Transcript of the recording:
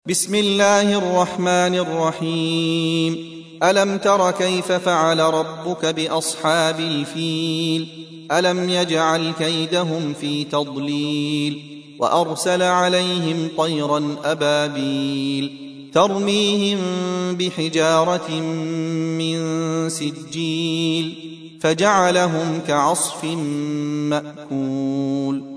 بسم الله الرحمن الرحيم. ألم تر كيف فعل ربك بأصحاب الفيل؟ ألم يجعل كيدهم في تضليل وأرسل عليهم طيرا أبابيل ترميهم بحجارة من سجيل فجعلهم كعصف مأكول.